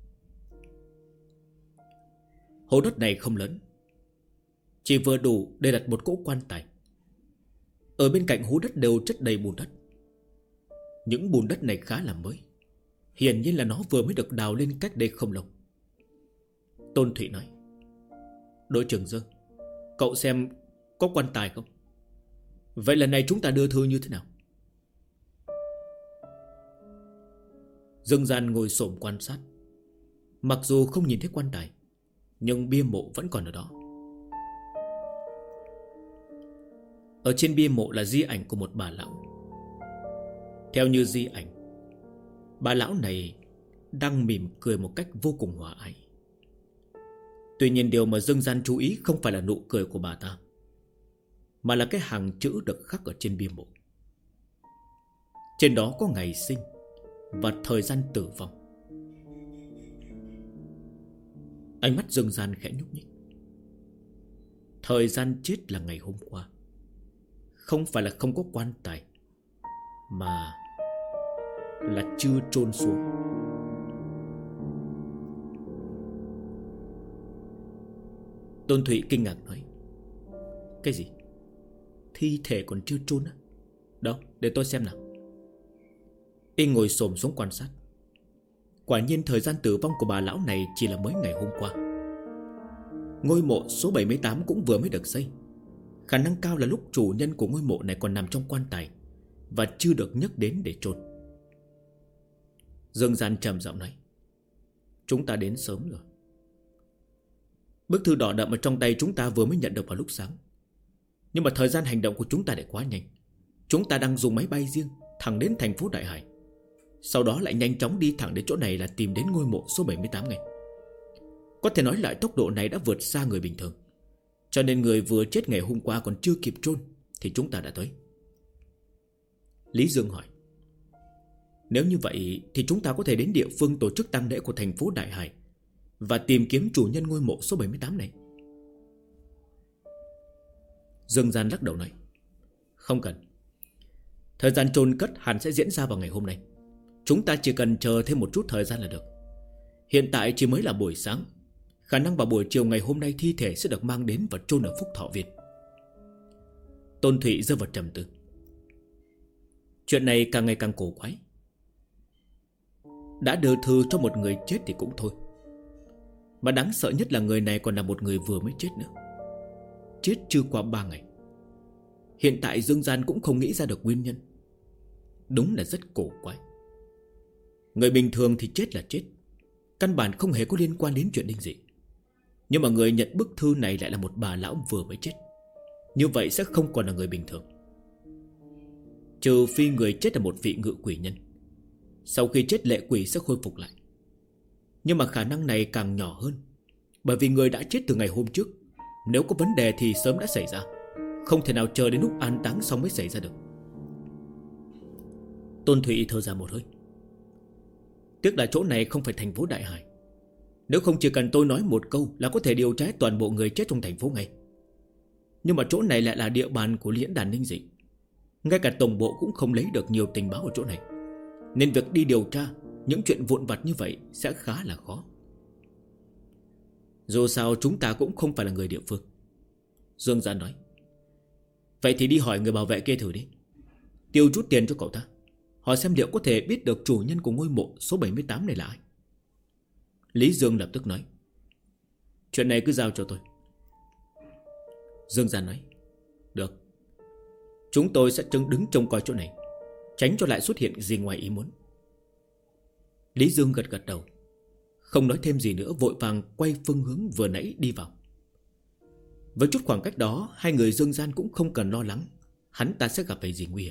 Hố đất này không lớn, chỉ vừa đủ để đặt một cỗ quan tài. Ở bên cạnh hố đất đều chất đầy bùn đất. Những bùn đất này khá là mới, hiển nhiên là nó vừa mới được đào lên cách đây không lâu. Tôn Thụy nói. Đội trưởng Dương, cậu xem có quan tài không? Vậy lần này chúng ta đưa thư như thế nào? Dương Gian ngồi xổm quan sát. Mặc dù không nhìn thấy quan tài, nhưng bia mộ vẫn còn ở đó. Ở trên bia mộ là di ảnh của một bà lão. Theo như di ảnh, bà lão này đang mỉm cười một cách vô cùng hòa ái. Tuy nhiên điều mà Dương Gian chú ý không phải là nụ cười của bà ta, mà là cái hàng chữ được khắc ở trên bia mộ. Trên đó có ngày sinh và thời gian tử vong. Ánh mắt Dương Gian khẽ nhúc nhích. Thời gian chết là ngày hôm qua, không phải là không có quan tài, mà là chưa chôn xuống. Tôn Thụy kinh ngạc nói. Cái gì? Thi thể còn chưa chôn á? Đâu, để tôi xem nào. Y ngồi xổm xuống quan sát. Quả nhiên thời gian tử vong của bà lão này chỉ là mới ngày hôm qua. Ngôi mộ số 78 cũng vừa mới được xây. Khả năng cao là lúc chủ nhân của ngôi mộ này còn nằm trong quan tài và chưa được nhấc đến để chôn. Dương Gian trầm giọng nói: chúng ta đến sớm rồi. Bức thư đỏ đậm ở trong tay chúng ta vừa mới nhận được vào lúc sáng. Nhưng mà thời gian hành động của chúng ta lại quá nhanh. Chúng ta đang dùng máy bay riêng thẳng đến thành phố Đại Hải, sau đó lại nhanh chóng đi thẳng đến chỗ này là tìm đến ngôi mộ số 78 ngay. Có thể nói lại tốc độ này đã vượt xa người bình thường. Cho nên người vừa chết ngày hôm qua còn chưa kịp chôn thì chúng ta đã tới. Lý Dương hỏi: nếu như vậy thì chúng ta có thể đến địa phương tổ chức tang lễ của thành phố Đại Hải và tìm kiếm chủ nhân ngôi mộ số 78 này. Dương Gian lắc đầu nói: không cần. Thời gian chôn cất hẳn sẽ diễn ra vào ngày hôm nay. Chúng ta chỉ cần chờ thêm một chút thời gian là được. Hiện tại chỉ mới là buổi sáng. Khả năng vào buổi chiều ngày hôm nay thi thể sẽ được mang đến và chôn ở Phúc Thọ Viên. Tôn Thụy rơi vào trầm tư. Chuyện này càng ngày càng cổ quái. Đã đưa thư cho một người chết thì cũng thôi, mà đáng sợ nhất là người này còn là một người vừa mới chết nữa. Chết chưa qua 3 ngày. Hiện tại Dương Gian cũng không nghĩ ra được nguyên nhân. Đúng là rất cổ quái. Người bình thường thì chết là chết, căn bản không hề có liên quan đến chuyện linh dị. Nhưng mà người nhận bức thư này lại là một bà lão vừa mới chết. Như vậy sẽ không còn là người bình thường. Trừ phi người chết là một vị ngự quỷ nhân. Sau khi chết lệ quỷ sẽ khôi phục lại. Nhưng mà khả năng này càng nhỏ hơn, bởi vì người đã chết từ ngày hôm trước. Nếu có vấn đề thì sớm đã xảy ra, không thể nào chờ đến lúc an táng xong mới xảy ra được. Tôn Thụy thở ra một hơi. Tiếc là chỗ này không phải thành phố Đại Hải. Nếu không chỉ cần tôi nói một câu là có thể điều tra toàn bộ người chết trong thành phố ngay. Nhưng mà chỗ này lại là địa bàn của diễn đàn linh dị. Ngay cả tổng bộ cũng không lấy được nhiều tình báo ở chỗ này, nên việc đi điều tra những chuyện vụn vặt như vậy sẽ khá là khó. Dù sao chúng ta cũng không phải là người địa phương, Dương Gian nói. Vậy thì đi hỏi người bảo vệ kia thử đi. Tiêu chút tiền cho cậu ta, hỏi xem liệu có thể biết được chủ nhân của ngôi mộ số 78 này là ai. Lý Dương lập tức nói: chuyện này cứ giao cho tôi. Dương Gian nói: được. Chúng tôi sẽ đứng trông coi chỗ này, tránh cho lại xuất hiện gì ngoài ý muốn. Lý Dương gật gật đầu, không nói thêm gì nữa, vội vàng quay phương hướng vừa nãy đi vào. Với chút khoảng cách đó, hai người Dương Gian cũng không cần lo lắng hắn ta sẽ gặp phải gì nguy hiểm.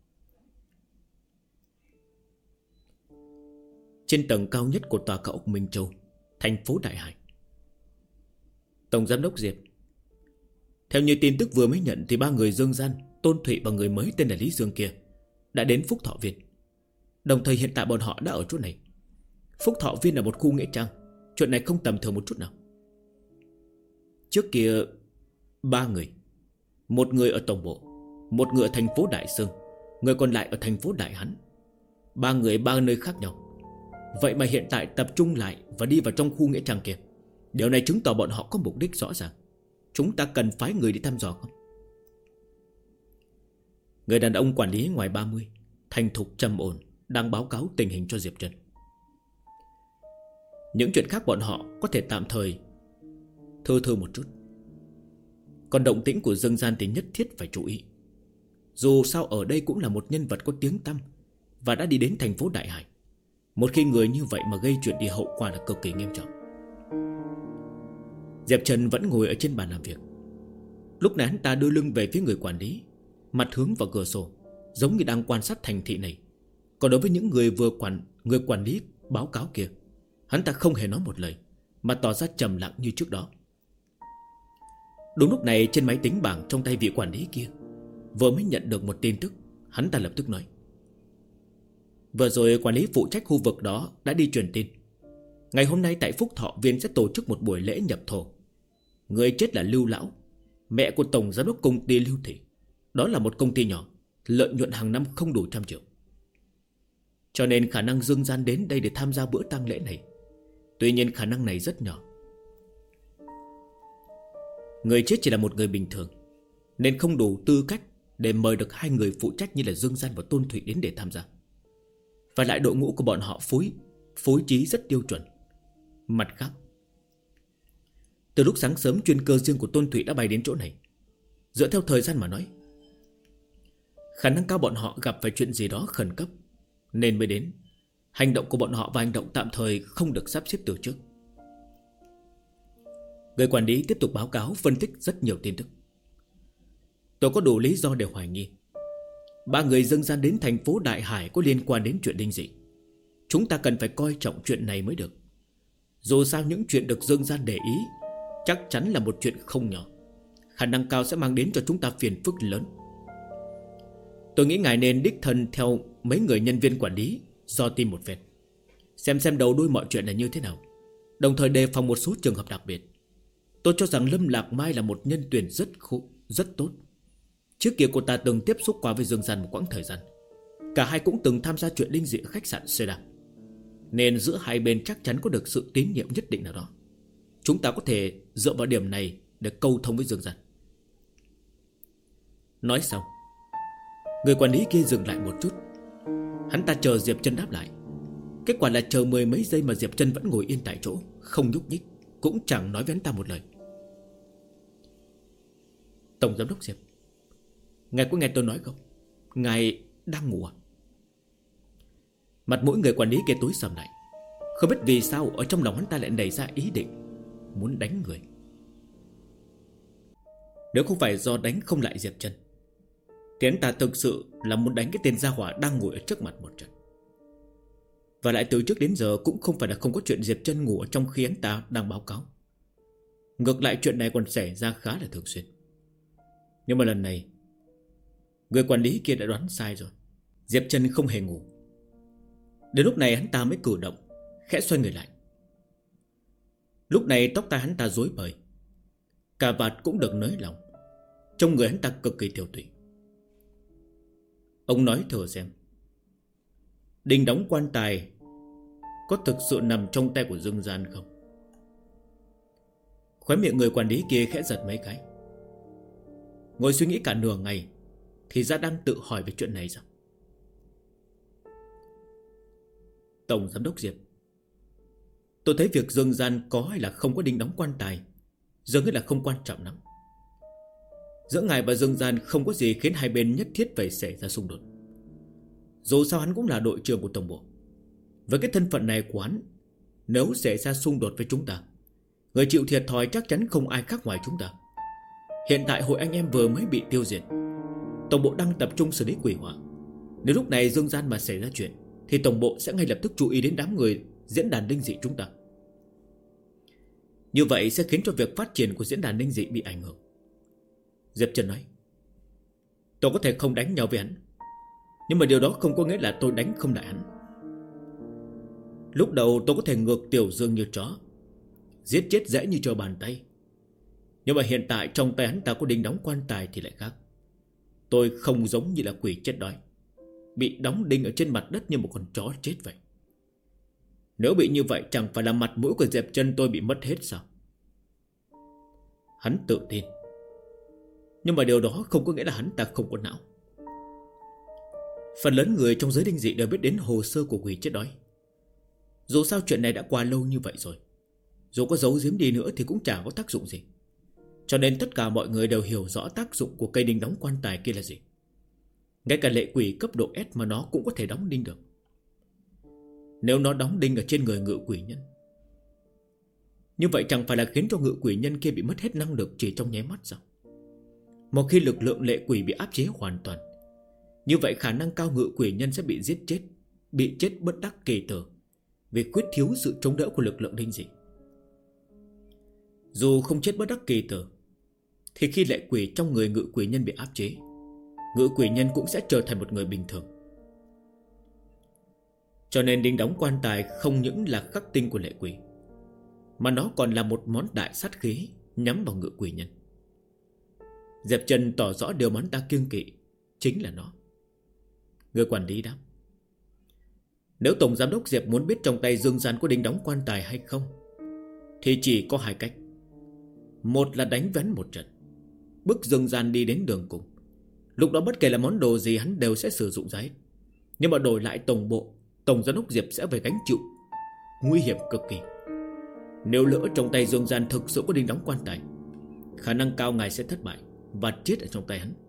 Trên tầng cao nhất của tòa cao ốc Minh Châu, thành phố Đại Hải. Tổng giám đốc Diệp: theo như tin tức vừa mới nhận thì 3 người Dương Gian, Tôn Thụy và người mới tên là Lý Dương kia đã đến Phúc Thọ Viên. Đồng thời hiện tại bọn họ đã ở chỗ này. Phúc Thọ Viên là một khu nghĩa trang. Chuyện này không tầm thường một chút nào. Trước kia 3 người, một người ở tổng bộ, một người ở thành phố Đại Sương, người còn lại ở thành phố Đại Hán. 3 người 3 nơi khác nhau. Vậy mà hiện tại tập trung lại và đi vào trong khu nghĩa trang kia. Điều này chứng tỏ bọn họ có mục đích rõ ràng. Chúng ta cần phái người đi thăm dò không? Người đàn ông quản lý ngoài 30, thành thục trầm ổn, đang báo cáo tình hình cho Diệp Trần. Những chuyện khác bọn họ có thể tạm thời thơ thơ một chút. Còn động tĩnh của Dương Gian thì nhất thiết phải chú ý. Dù sao ở đây cũng là một nhân vật có tiếng tăm và đã đi đến thành phố Đại Hải. Một khi người như vậy mà gây chuyện thì hậu quả là cực kỳ nghiêm trọng. Diệp Trần vẫn ngồi ở trên bàn làm việc. Lúc này hắn ta đưa lưng về phía người quản lý, mặt hướng vào cửa sổ, giống như đang quan sát thành thị này. Còn đối với những người quản lý báo cáo kia, hắn ta không hề nói một lời, mà tỏ ra trầm lặng như trước đó. Đúng lúc này trên máy tính bảng trong tay vị quản lý kia vừa mới nhận được một tin tức. Hắn ta lập tức nói: vừa rồi quản lý phụ trách khu vực đó đã đi truyền tin. Ngày hôm nay tại Phúc Thọ Viên sẽ tổ chức một buổi lễ nhập thổ. Người chết là Lưu Lão, mẹ của tổng giám đốc công ty Lưu Thị. Đó là một công ty nhỏ, lợi nhuận hàng năm không đủ 100 triệu. Cho nên khả năng Dương Gian đến đây để tham gia bữa tang lễ này. Tuy nhiên khả năng này rất nhỏ. Người chết chỉ là một người bình thường, nên không đủ tư cách để mời được 2 người phụ trách như là Dương Gian và Tôn Thụy đến để tham gia. Và lại đội ngũ của bọn họ phối phối trí rất tiêu chuẩn. Mặt khác, từ lúc sáng sớm chuyên cơ riêng của Tôn Thụy đã bay đến chỗ này. Dựa theo thời gian mà nói, khả năng cao bọn họ gặp phải chuyện gì đó khẩn cấp nên mới đến. Hành động của bọn họ và hành động tạm thời không được sắp xếp từ trước. Người quản lý tiếp tục báo cáo phân tích rất nhiều tin tức. Tôi có đủ lý do để hoài nghi 3 người dâng gian đến thành phố Đại Hải có liên quan đến chuyện linh dị. Chúng ta cần phải coi trọng chuyện này mới được. Dù sao những chuyện được dâng gian để ý chắc chắn là một chuyện không nhỏ, khả năng cao sẽ mang đến cho chúng ta phiền phức lớn. Tôi nghĩ ngài nên đích thân theo mấy người nhân viên quản lý do tìm một phen, xem đầu đuôi mọi chuyện là như thế nào, đồng thời đề phòng một số trường hợp đặc biệt. Tôi cho rằng Lâm Lạc Mai là một nhân tuyển rất tốt. Trước kia cô ta từng tiếp xúc qua với Dương Gian một quãng thời gian. Cả hai cũng từng tham gia chuyện linh dị ở khách sạn Seda, nên giữa hai bên chắc chắn có được sự tín nhiệm nhất định nào đó. Chúng ta có thể dựa vào điểm này để câu thông với Dương Gian. Nói xong, người quản lý kia dừng lại một chút. Hắn ta chờ Diệp Trân đáp lại. Kết quả là chờ 10 mấy giây mà Diệp Trân vẫn ngồi yên tại chỗ, không nhúc nhích, cũng chẳng nói với hắn ta một lời. Tổng giám đốc Diệp, ngài có nghe tôi nói không? Ngài đang ngủ à? Mặt mũi người quản lý kia tối sầm lại. Không biết vì sao ở trong lòng hắn ta lại nảy ra ý định muốn đánh người. Nếu không phải do đánh không lại Diệp Trân thì hắn ta thực sự là muốn đánh cái tên gia hỏa đang ngồi ở trước mặt một trận. Và lại từ trước đến giờ cũng không phải là không có chuyện Diệp Trân ngủ ở trong khi hắn ta đang báo cáo. Ngược lại chuyện này còn xảy ra khá là thường xuyên. Nhưng mà lần này người quản lý kia đã đoán sai rồi. Diệp Trân không hề ngủ. Đến lúc này hắn ta mới cử động, khẽ xoay người lại. Lúc này tóc tai hắn ta rối bời, cà vạt cũng được nới lỏng, trong người hắn ta cực kỳ tiểu tụy. Ông nói thử xem, đình đóng quan tài có thực sự nằm trong tay của Dương Gian không? Khóe miệng người quản lý kia khẽ giật mấy cái. Ngồi suy nghĩ cả nửa ngày thì ra đang tự hỏi về chuyện này sao? Tổng giám đốc Diệp, tôi thấy việc Dương Gian có hay là không có đinh đóng quan tài dường như là không quan trọng lắm. Giữa ngài và Dương Gian không có gì khiến hai bên nhất thiết phải xảy ra xung đột. Dù sao hắn cũng là đội trưởng của tổng bộ. Với cái thân phận này của hắn, nếu xảy ra xung đột với chúng ta, người chịu thiệt thòi chắc chắn không ai khác ngoài chúng ta. Hiện tại hội anh em vừa mới bị tiêu diệt, tổng bộ đang tập trung xử lý quỷ hỏa. Nếu lúc này Dương Gian mà xảy ra chuyện thì tổng bộ sẽ ngay lập tức chú ý đến đám người diễn đàn linh dị chúng ta. Như vậy sẽ khiến cho việc phát triển của diễn đàn linh dị bị ảnh hưởng. Diệp Trần nói, tôi có thể không đánh nhau với hắn, nhưng mà điều đó không có nghĩa là tôi đánh không lại hắn. Lúc đầu tôi có thể ngược Tiểu Dương như chó, giết chết dễ như trở bàn tay. Nhưng mà hiện tại trong tay hắn ta có đinh đóng quan tài thì lại khác. Tôi không giống như là quỷ chết đói, bị đóng đinh ở trên mặt đất như một con chó chết vậy. Nếu bị như vậy chẳng phải là mặt mũi của Diệp Trân tôi bị mất hết sao? Hắn tự tin, nhưng mà điều đó không có nghĩa là hắn ta không có não. Phần lớn người trong giới linh dị đều biết đến hồ sơ của quỷ chết đói. Dù sao chuyện này đã qua lâu như vậy rồi, dù có giấu giếm đi nữa thì cũng chẳng có tác dụng gì. Cho nên tất cả mọi người đều hiểu rõ tác dụng của cây đinh đóng quan tài kia là gì. Ngay cả lệ quỷ cấp độ S mà nó cũng có thể đóng đinh được. Nếu nó đóng đinh ở trên người ngự quỷ nhân, như vậy chẳng phải là khiến cho ngự quỷ nhân kia bị mất hết năng lực chỉ trong nháy mắt sao? Một khi lực lượng lệ quỷ bị áp chế hoàn toàn, như vậy khả năng cao ngự quỷ nhân sẽ bị giết chết, bị chết bất đắc kỳ tử, vì khuyết thiếu sự chống đỡ của lực lượng linh dị. Dù không chết bất đắc kỳ tử, thì khi lệ quỷ trong người ngự quỷ nhân bị áp chế, ngự quỷ nhân cũng sẽ trở thành một người bình thường. Cho nên đinh đóng quan tài không những là khắc tinh của lệ quỷ, mà nó còn là một món đại sát khí nhắm vào ngự quỷ nhân. Diệp Trần tỏ rõ điều món ta kiêng kỵ chính là nó. Người quản lý đáp, nếu tổng giám đốc Diệp muốn biết trong tay Dương Gian có đinh đóng quan tài hay không thì chỉ có hai cách. Một là đánh vén một trận, bức Dương Gian đi đến đường cùng. Lúc đó bất kể là món đồ gì hắn đều sẽ sử dụng ra hết. Nhưng mà đổi lại tổng giám đốc Diệp sẽ phải gánh chịu nguy hiểm cực kỳ. Nếu lỡ trong tay Dương Gian thực sự có đinh đóng quan tài, khả năng cao ngài sẽ thất bại và chết ở trong tay hắn.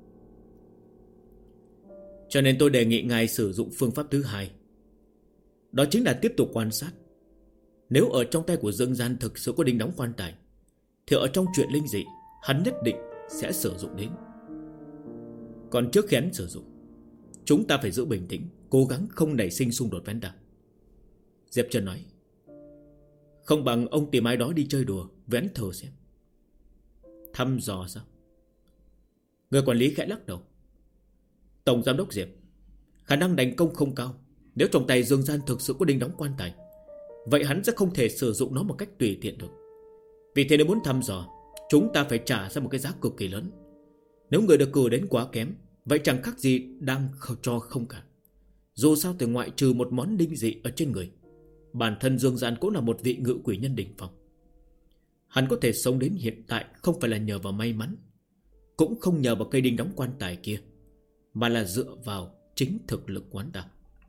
Cho nên tôi đề nghị ngài sử dụng phương pháp thứ hai. Đó chính là tiếp tục quan sát. Nếu ở trong tay của Dương Gian thực sự có đinh đóng quan tài, thì ở trong chuyện linh dị hắn nhất định sẽ sử dụng đến. Còn trước khi hắn sử dụng, chúng ta phải giữ bình tĩnh, cố gắng không nảy sinh xung đột với hắn ta. Diệp Trần nói, không bằng ông tìm ai đó đi chơi đùa với hắn thử xem. Thăm dò sao? Người quản lý khẽ lắc đầu. Tổng giám đốc Diệp, khả năng thành công không cao. Nếu trong tay Dương Gian thực sự có đinh đóng quan tài, vậy hắn sẽ không thể sử dụng nó một cách tùy tiện được. Vì thế nếu muốn thăm dò, chúng ta phải trả ra một cái giá cực kỳ lớn. Nếu người được cử đến quá kém, vậy chẳng khác gì đang cho không cả. Dù sao thì ngoại trừ một món đinh dị ở trên người, bản thân Dương Gian cũng là một vị ngự quỷ nhân đỉnh phong. Hắn có thể sống đến hiện tại không phải là nhờ vào may mắn, cũng không nhờ vào cây đinh đóng quan tài kia, mà là dựa vào chính thực lực của hắn ta.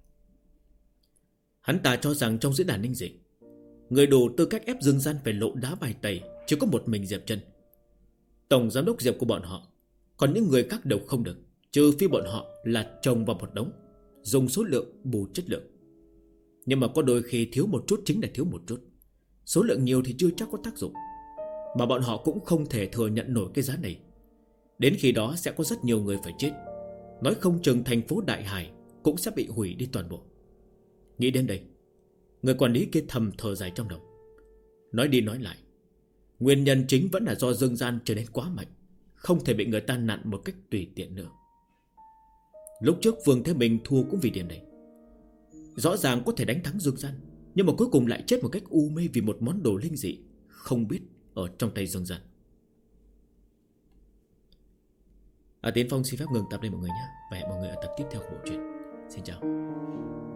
Hắn ta cho rằng trong diễn đàn linh dị, người đủ tư cách ép Dương Gian phải lộ đá bài tẩy chỉ có một mình Diệp Trân. Tổng giám đốc Diệp của bọn họ, còn những người khác đều không được, trừ phi bọn họ là chồng vào một đống, dùng số lượng bù chất lượng. Nhưng mà có đôi khi thiếu một chút chính là thiếu một chút. Số lượng nhiều thì chưa chắc có tác dụng. Mà bọn họ cũng không thể thừa nhận nổi cái giá này. Đến khi đó sẽ có rất nhiều người phải chết. Nói không chừng thành phố Đại Hải cũng sẽ bị hủy đi toàn bộ. Nghĩ đến đây, người quản lý kia thầm thở dài trong đầu. Nói đi nói lại, nguyên nhân chính vẫn là do Dương Gian trở nên quá mạnh, không thể bị người ta nặn một cách tùy tiện nữa. Lúc trước Vương Thế Minh thua cũng vì điểm này. Rõ ràng có thể đánh thắng Dương Gian, nhưng mà cuối cùng lại chết một cách u mê vì một món đồ linh dị không biết ở trong tay Dương Gian. Tiến Phong xin phép ngừng tập đây mọi người nhé. Và hẹn mọi người ở tập tiếp theo của bộ truyện. Xin chào.